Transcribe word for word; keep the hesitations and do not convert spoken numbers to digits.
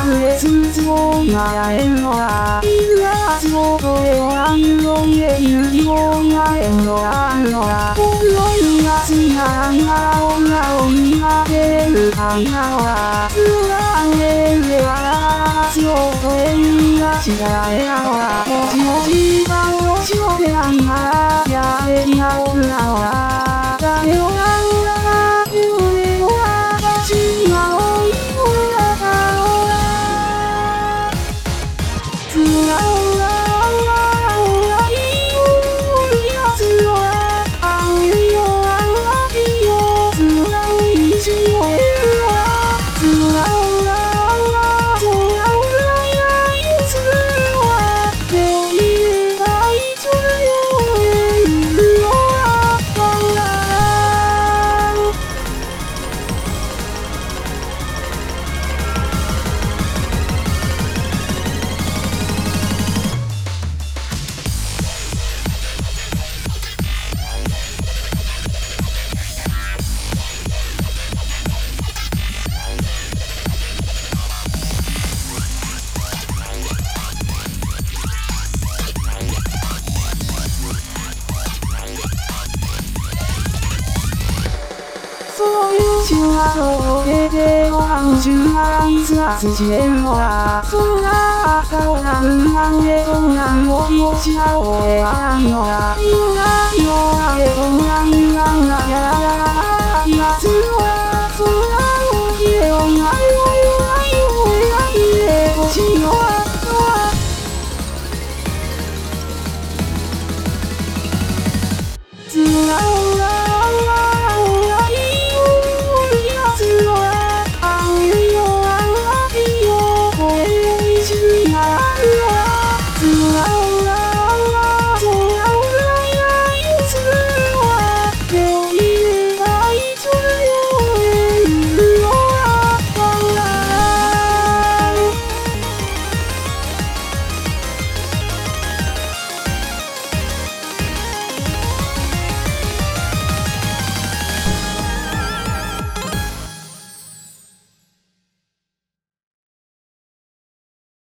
へ鈴をやえんのら。いくら足元へおらんの家ゆりをやえんのらんのら。お風呂にがちな女女を苦手るかんなのら。つらんへんでは足元へにがちなえなのら。もちもちがもちもであんならやえりな女のら。誰をなんだか夢を私が追い込んだからら。つらおらおらおらいいよいやつよら。あんいよあんわきよつらいしよえるわ。つらおらおらそらおらいないつるわ。手を入れたいつよえるわ。わらそういう手話を経てご飯中がいつあつしてるのら。そんな朝をなんなんでこんなんを気持ちが覚えあらんのら。